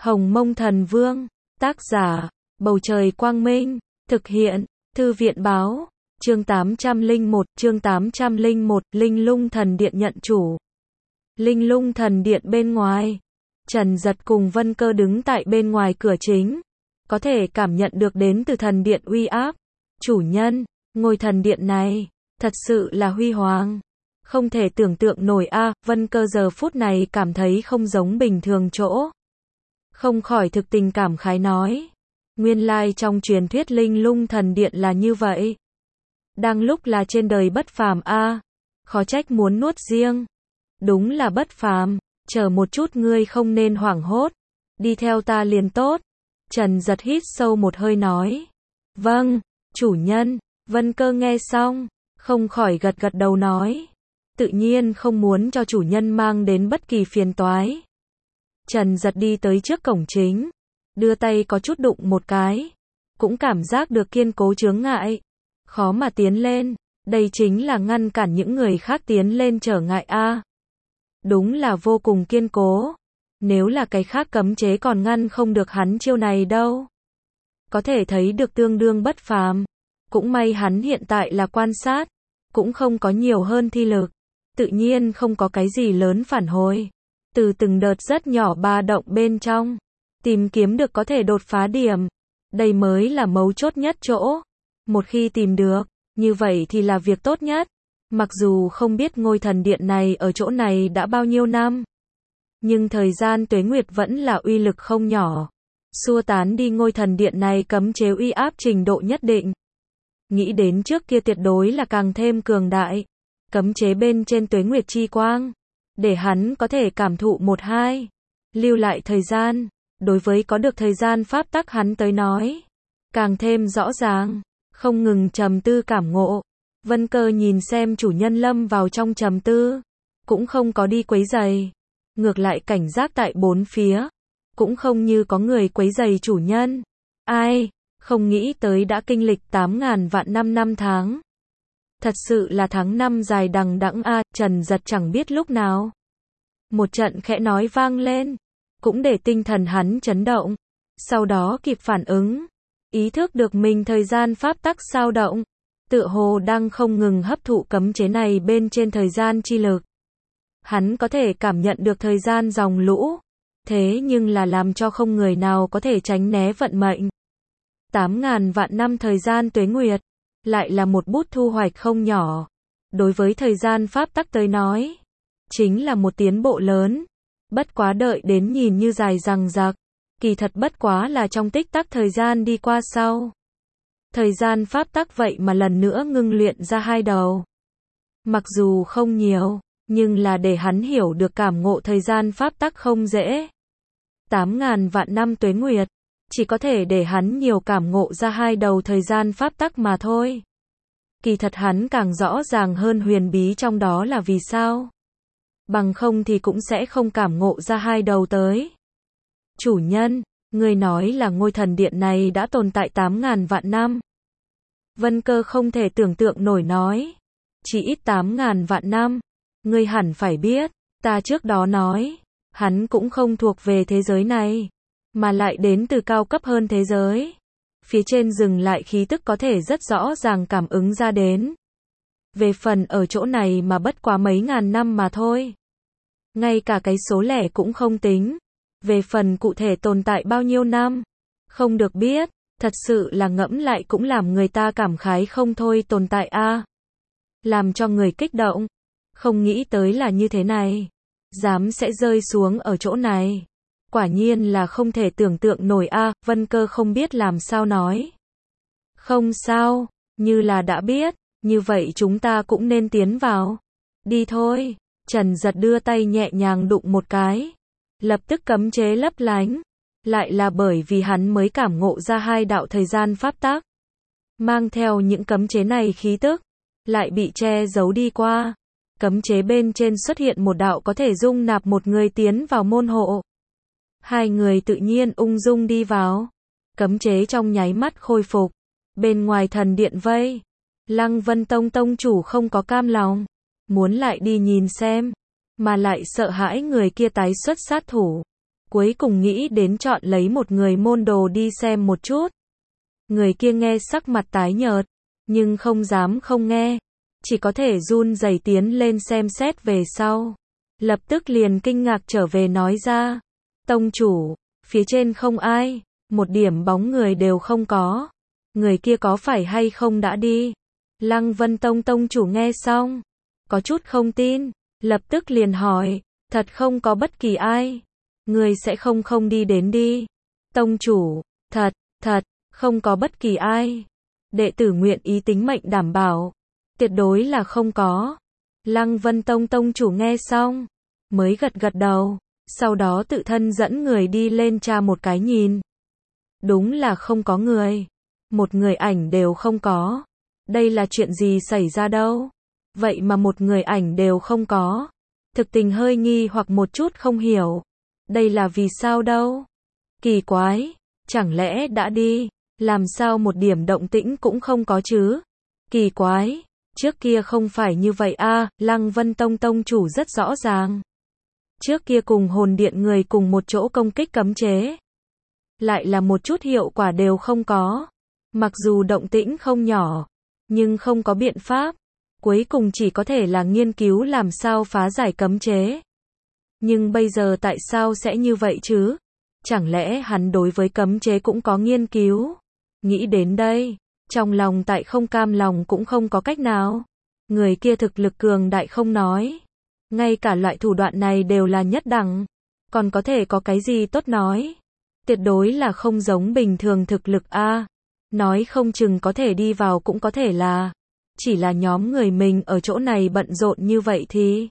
Hồng Mông Thần Vương, tác giả, Bầu Trời Quang Minh, thực hiện, Thư viện Báo, chương 801, Linh Lung Thần Điện nhận chủ. Linh Lung Thần Điện bên ngoài, Trần Dật cùng Vân Cơ đứng tại bên ngoài cửa chính, có thể cảm nhận được đến từ thần điện uy áp. Chủ nhân, ngôi thần điện này, thật sự là huy hoàng. Không thể tưởng tượng nổi a, Vân Cơ giờ phút này cảm thấy không giống bình thường chỗ. Không khỏi thực tình cảm khái nói. Nguyên lai trong truyền thuyết Linh Lung Thần Điện là như vậy. Đang lúc là trên đời bất phàm a, khó trách muốn nuốt riêng. Đúng là bất phàm, chờ một chút ngươi không nên hoảng hốt. Đi theo ta liền tốt. Trần Dật hít sâu một hơi nói. Vâng, chủ nhân. Vân Cơ nghe xong, không khỏi gật gật đầu nói. Tự nhiên không muốn cho chủ nhân mang đến bất kỳ phiền toái. Trần Dật đi tới trước cổng chính, đưa tay có chút đụng một cái, cũng cảm giác được kiên cố chướng ngại, khó mà tiến lên, đây chính là ngăn cản những người khác tiến lên trở ngại a. Đúng là vô cùng kiên cố, nếu là cái khác cấm chế còn ngăn không được hắn chiêu này đâu. Có thể thấy được tương đương bất phàm, cũng may hắn hiện tại là quan sát, cũng không có nhiều hơn thi lực, tự nhiên không có cái gì lớn phản hồi. Từ từng đợt rất nhỏ ba động bên trong, tìm kiếm được có thể đột phá điểm. Đây mới là mấu chốt nhất chỗ. Một khi tìm được, như vậy thì là việc tốt nhất. Mặc dù không biết ngôi thần điện này ở chỗ này đã bao nhiêu năm, nhưng thời gian tuế nguyệt vẫn là uy lực không nhỏ. Xua tán đi ngôi thần điện này cấm chế uy áp trình độ nhất định. Nghĩ đến trước kia tuyệt đối là càng thêm cường đại. Cấm chế bên trên tuế nguyệt chi quang, để hắn có thể cảm thụ một hai, lưu lại thời gian, đối với có được thời gian pháp tắc hắn tới nói, càng thêm rõ ràng, không ngừng trầm tư cảm ngộ. Vân Cơ nhìn xem chủ nhân lâm vào trong trầm tư, cũng không có đi quấy rầy, ngược lại cảnh giác tại bốn phía, cũng không như có người quấy rầy chủ nhân. Ai, không nghĩ tới đã kinh lịch 8.000 vạn năm tháng. Thật sự là tháng năm dài đằng đẵng a, Trần Dật chẳng biết lúc nào. Một trận khẽ nói vang lên, cũng để tinh thần hắn chấn động. Sau đó kịp phản ứng, ý thức được mình thời gian pháp tắc sao động, tựa hồ đang không ngừng hấp thụ cấm chế này bên trên thời gian chi lực. Hắn có thể cảm nhận được thời gian dòng lũ, thế nhưng là làm cho không người nào có thể tránh né vận mệnh. 8.000 vạn năm thời gian tuế nguyệt, lại là một bút thu hoạch không nhỏ. Đối với thời gian pháp tắc tới nói, chính là một tiến bộ lớn. Bất quá đợi đến nhìn như dài dằng dặc, kỳ thật bất quá là trong tích tắc thời gian đi qua sau. Thời gian pháp tắc vậy mà lần nữa ngưng luyện ra hai đầu. Mặc dù không nhiều, nhưng là để hắn hiểu được cảm ngộ thời gian pháp tắc không dễ. 8.000 vạn năm tuế nguyệt, chỉ có thể để hắn nhiều cảm ngộ ra hai đầu thời gian pháp tắc mà thôi. Kỳ thật hắn càng rõ ràng hơn huyền bí trong đó là vì sao. Bằng không thì cũng sẽ không cảm ngộ ra hai đầu tới. Chủ nhân, người nói là ngôi thần điện này đã tồn tại 8.000 vạn năm. Vân Cơ không thể tưởng tượng nổi nói. Chỉ ít 8.000 vạn năm. Ngươi hẳn phải biết, ta trước đó nói, hắn cũng không thuộc về thế giới này, mà lại đến từ cao cấp hơn thế giới. Phía trên dừng lại khí tức có thể rất rõ ràng cảm ứng ra đến. Về phần ở chỗ này mà bất quá mấy ngàn năm mà thôi. Ngay cả cái số lẻ cũng không tính. Về phần cụ thể tồn tại bao nhiêu năm, không được biết, thật sự là ngẫm lại cũng làm người ta cảm khái không thôi tồn tại a. Làm cho người kích động. Không nghĩ tới là như thế này. Dám sẽ rơi xuống ở chỗ này. Quả nhiên là không thể tưởng tượng nổi a. Vân Cơ không biết làm sao nói. Không sao, như là đã biết, như vậy chúng ta cũng nên tiến vào. Đi thôi. Trần Dật đưa tay nhẹ nhàng đụng một cái, lập tức cấm chế lấp lánh. Lại là bởi vì hắn mới cảm ngộ ra hai đạo thời gian pháp tắc. Mang theo những cấm chế này khí tức, lại bị che giấu đi qua. Cấm chế bên trên xuất hiện một đạo có thể dung nạp một người tiến vào môn hộ. Hai người tự nhiên ung dung đi vào. Cấm chế trong nháy mắt khôi phục. Bên ngoài thần điện vây, Lăng Vân Tông tông chủ không có cam lòng, muốn lại đi nhìn xem, mà lại sợ hãi người kia tái xuất sát thủ. cuối cùng nghĩ đến chọn lấy một người môn đồ đi xem một chút. Người kia nghe sắc mặt tái nhợt, nhưng không dám không nghe, chỉ có thể run rẩy tiến lên xem xét về sau. Lập tức liền kinh ngạc trở về nói ra, tông chủ, phía trên không ai, một điểm bóng người đều không có. Người kia có phải hay không đã đi? Lăng Vân Tông tông chủ nghe xong, có chút không tin, lập tức liền hỏi, thật không có bất kỳ ai? Người sẽ không đi đến đi? Tông chủ, thật, không có bất kỳ ai. Đệ tử nguyện ý tính mệnh đảm bảo, tuyệt đối là không có. Lăng Vân Tông tông chủ nghe xong, mới gật gật đầu, sau đó tự thân dẫn người đi lên tra một cái nhìn. Đúng là không có người, một người ảnh đều không có. Đây là chuyện gì xảy ra đâu? Vậy mà một người ảnh đều không có. Thực tình hơi nghi hoặc một chút không hiểu. Đây là vì sao đâu? Kỳ quái, chẳng lẽ đã đi? Làm sao một điểm động tĩnh cũng không có chứ? Kỳ quái, trước kia không phải như vậy a, Lăng Vân Tông tông chủ rất rõ ràng. Trước kia cùng hồn điện người cùng một chỗ công kích cấm chế, lại là một chút hiệu quả đều không có. Mặc dù động tĩnh không nhỏ, nhưng không có biện pháp, cuối cùng chỉ có thể là nghiên cứu làm sao phá giải cấm chế. Nhưng bây giờ tại sao sẽ như vậy chứ? Chẳng lẽ hắn đối với cấm chế cũng có nghiên cứu? Nghĩ đến đây, trong lòng tại không cam lòng cũng không có cách nào. Người kia thực lực cường đại không nói, ngay cả loại thủ đoạn này đều là nhất đẳng, còn có thể có cái gì tốt nói? Tuyệt đối là không giống bình thường thực lực a. Nói không chừng có thể đi vào cũng có thể là, chỉ là nhóm người mình ở chỗ này bận rộn như vậy thì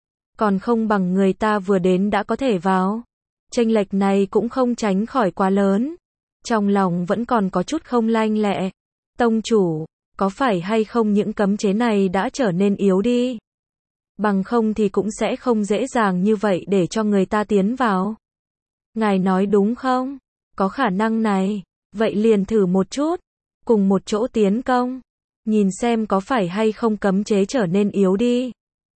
còn không bằng người ta vừa đến đã có thể vào. Chênh lệch này cũng không tránh khỏi quá lớn. Trong lòng vẫn còn có chút không lanh lẹ. Tông chủ, có phải hay không những cấm chế này đã trở nên yếu đi? Bằng không thì cũng sẽ không dễ dàng như vậy để cho người ta tiến vào. Ngài nói đúng không? Có khả năng này. Vậy liền thử một chút. Cùng một chỗ tiến công. Nhìn xem có phải hay không cấm chế trở nên yếu đi.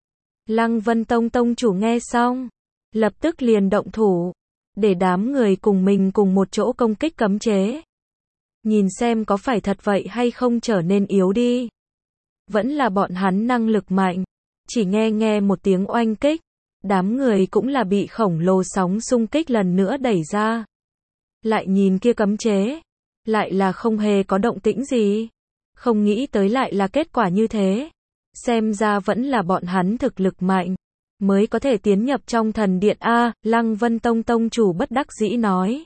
Lăng Vân Tông tông chủ nghe xong, lập tức liền động thủ, để đám người cùng mình cùng một chỗ công kích cấm chế. Nhìn xem có phải thật vậy hay không trở nên yếu đi. Vẫn là bọn hắn năng lực mạnh. Chỉ nghe một tiếng oanh kích, đám người cũng là bị khổng lồ sóng xung kích lần nữa đẩy ra. Lại nhìn kia cấm chế, lại là không hề có động tĩnh gì. Không nghĩ tới lại là kết quả như thế. Xem ra vẫn là bọn hắn thực lực mạnh, mới có thể tiến nhập trong thần điện a. Lăng Vân Tông tông chủ bất đắc dĩ nói.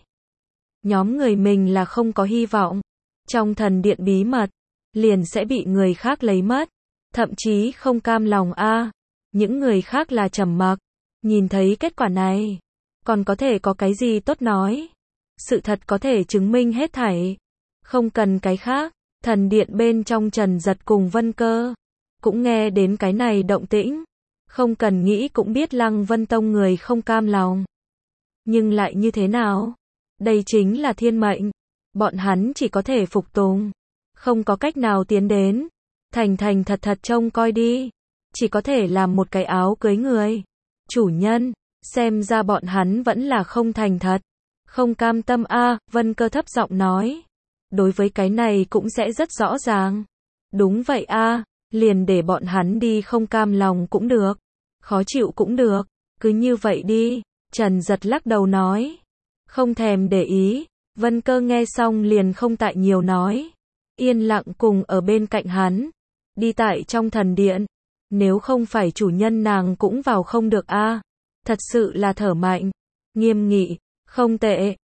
Nhóm người mình là không có hy vọng. Trong thần điện bí mật, liền sẽ bị người khác lấy mất. Thậm chí không cam lòng a. Những người khác là trầm mặc. Nhìn thấy kết quả này, còn có thể có cái gì tốt nói. Sự thật có thể chứng minh hết thảy. Không cần cái khác. Thần điện bên trong Trần Giật cùng Vân Cơ cũng nghe đến cái này động tĩnh. Không cần nghĩ cũng biết Lăng Vân Tông người không cam lòng. Nhưng lại như thế nào? Đây chính là thiên mệnh. Bọn hắn chỉ có thể phục tùng. Không có cách nào tiến đến. Thành thật trông coi đi. Chỉ có thể làm một cái áo cưới người. Chủ nhân, xem ra bọn hắn vẫn là không thành thật. Không cam tâm a. Vân Cơ thấp giọng nói. Đối với cái này cũng sẽ rất rõ ràng. Đúng vậy a. Liền để bọn hắn đi, không cam lòng cũng được, khó chịu cũng được, cứ như vậy đi. Trần Giật lắc đầu nói, không thèm để ý. Vân Cơ nghe xong liền không tại nhiều nói, yên lặng cùng ở bên cạnh hắn, đi tại trong thần điện. Nếu không phải chủ nhân nàng cũng vào không được a. Thật sự là thở mạnh, nghiêm nghị, không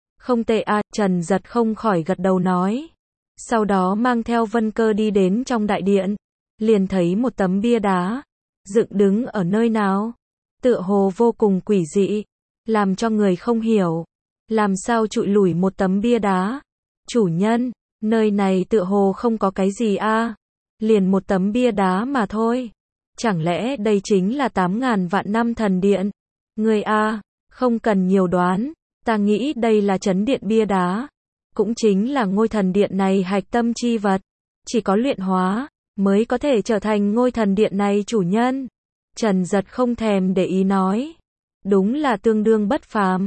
tệ a. Trần Giật không khỏi gật đầu nói. Sau đó mang theo Vân Cơ đi đến trong đại điện. Liền thấy một tấm bia đá dựng đứng ở nơi nào, tựa hồ vô cùng quỷ dị, làm cho người không hiểu, làm sao trụi lủi một tấm bia đá. Chủ nhân, nơi này tựa hồ không có cái gì a. Liền một tấm bia đá mà thôi. Chẳng lẽ đây chính là 8.000 vạn năm thần điện? Người a, không cần nhiều đoán, ta nghĩ đây là trấn điện bia đá, cũng chính là ngôi thần điện này hạch tâm chi vật, chỉ có luyện hóa mới có thể trở thành ngôi thần điện này chủ nhân. Trần Giật không thèm để ý nói. Đúng là tương đương bất phàm.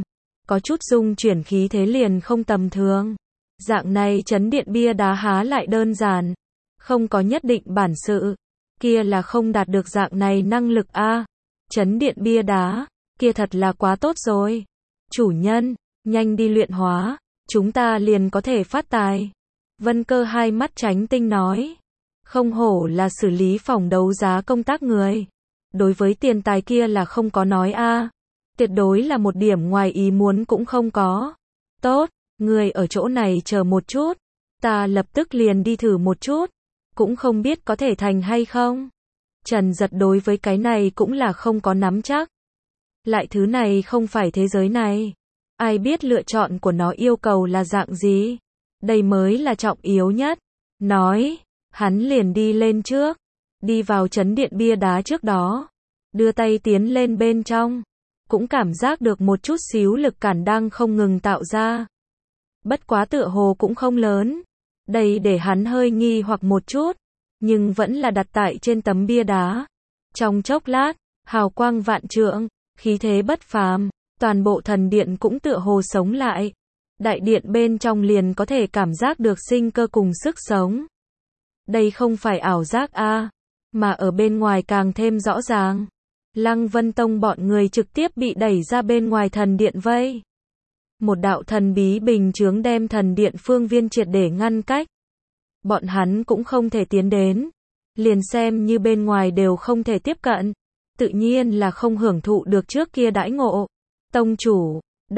có chút dung chuyển khí thế liền không tầm thường. Dạng này chấn điện bia đá há lại đơn giản, không có nhất định bản sự, kia là không đạt được dạng này năng lực a. Chấn điện bia đá, kia thật là quá tốt rồi. Chủ nhân, nhanh đi luyện hóa, chúng ta liền có thể phát tài. Vân Cơ hai mắt tránh tinh nói. Không hổ là xử lý phòng đấu giá công tác người. Đối với tiền tài kia là không có nói a. Tuyệt đối là một điểm ngoài ý muốn cũng không có. Tốt, người ở chỗ này chờ một chút. Ta lập tức liền đi thử một chút. Cũng không biết có thể thành hay không. Trần Giật đối với cái này cũng là không có nắm chắc. Lại thứ này không phải thế giới này. Ai biết lựa chọn của nó yêu cầu là dạng gì. Đây mới là trọng yếu nhất. Nói, hắn liền đi lên trước. Đi vào chấn điện bia đá trước đó. Đưa tay tiến lên bên trong. Cũng cảm giác được một chút xíu lực cản đang không ngừng tạo ra. Bất quá tựa hồ cũng không lớn. Đây để hắn hơi nghi hoặc một chút. Nhưng vẫn là đặt tại trên tấm bia đá. Trong chốc lát, hào quang vạn trượng, khí thế bất phàm, toàn bộ thần điện cũng tựa hồ sống lại. Đại điện bên trong liền có thể cảm giác được sinh cơ cùng sức sống. Đây không phải ảo giác a, mà ở bên ngoài càng thêm rõ ràng. Lăng Vân Tông bọn người trực tiếp bị đẩy ra bên ngoài thần điện vây. Một đạo thần bí bình chướng đem thần điện phương viên triệt để ngăn cách. Bọn hắn cũng không thể tiến đến. Liền xem như bên ngoài đều không thể tiếp cận. Tự nhiên là không hưởng thụ được trước kia đãi ngộ. Tông chủ,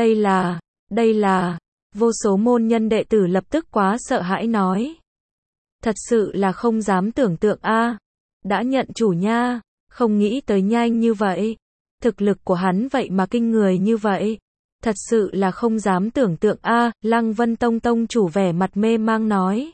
đây là, vô số môn nhân đệ tử lập tức quá sợ hãi nói. Thật sự là không dám tưởng tượng a. Đã nhận chủ nha, không nghĩ tới nhanh như vậy. Thực lực của hắn vậy mà kinh người như vậy. Thật sự là không dám tưởng tượng a. Lăng Vân Tông tông chủ vẻ mặt mê mang nói.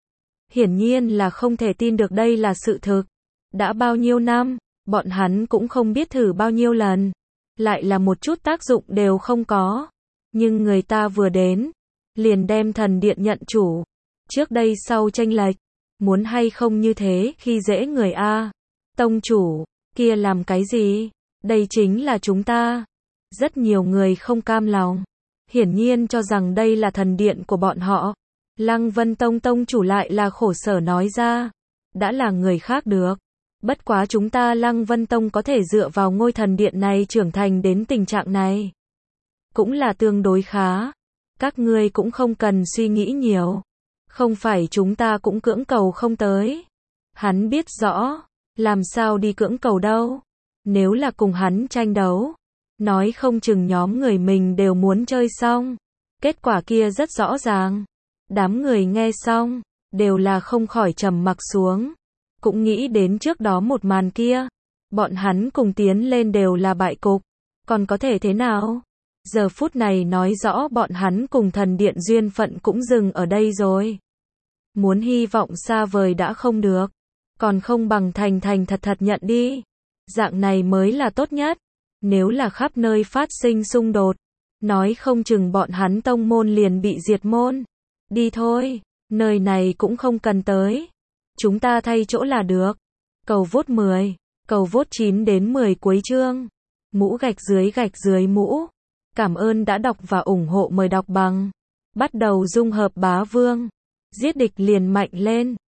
Hiển nhiên là không thể tin được đây là sự thực. Đã bao nhiêu năm, bọn hắn cũng không biết thử bao nhiêu lần. Lại là một chút tác dụng đều không có. Nhưng người ta vừa đến, liền đem thần điện nhận chủ. Trước đây sau chênh lệch, muốn hay không như thế khi dễ người a. Tông chủ, kia làm cái gì? Đây chính là chúng ta. Rất nhiều người không cam lòng. Hiển nhiên cho rằng đây là thần điện của bọn họ. Lăng Vân Tông tông chủ lại là khổ sở nói ra. Đã là người khác được. Bất quá chúng ta Lăng Vân Tông có thể dựa vào ngôi thần điện này trưởng thành đến tình trạng này. Cũng là tương đối khá. Các ngươi cũng không cần suy nghĩ nhiều. Không phải chúng ta cũng cưỡng cầu không tới. Hắn biết rõ. Làm sao đi cưỡng cầu đâu. Nếu là cùng hắn tranh đấu. Nói không chừng nhóm người mình đều muốn chơi xong. Kết quả kia rất rõ ràng. Đám người nghe xong. Đều là không khỏi trầm mặc xuống. Cũng nghĩ đến trước đó một màn kia. Bọn hắn cùng tiến lên đều là bại cục. Còn có thể thế nào? Giờ phút này nói rõ bọn hắn cùng thần điện duyên phận cũng dừng ở đây rồi. Muốn hy vọng xa vời đã không được. Còn không bằng thành thành thật thật nhận đi. Dạng này mới là tốt nhất. Nếu là khắp nơi phát sinh xung đột. Nói không chừng bọn hắn tông môn liền bị diệt môn. Đi thôi. Nơi này cũng không cần tới. Chúng ta thay chỗ là được. Cầu vote 10. Cầu vote 9 đến 10 cuối chương. Mũ gạch dưới mũ. Cảm ơn đã đọc và ủng hộ, mời đọc bằng. Bắt đầu dung hợp bá vương. Giết địch liền mạnh lên.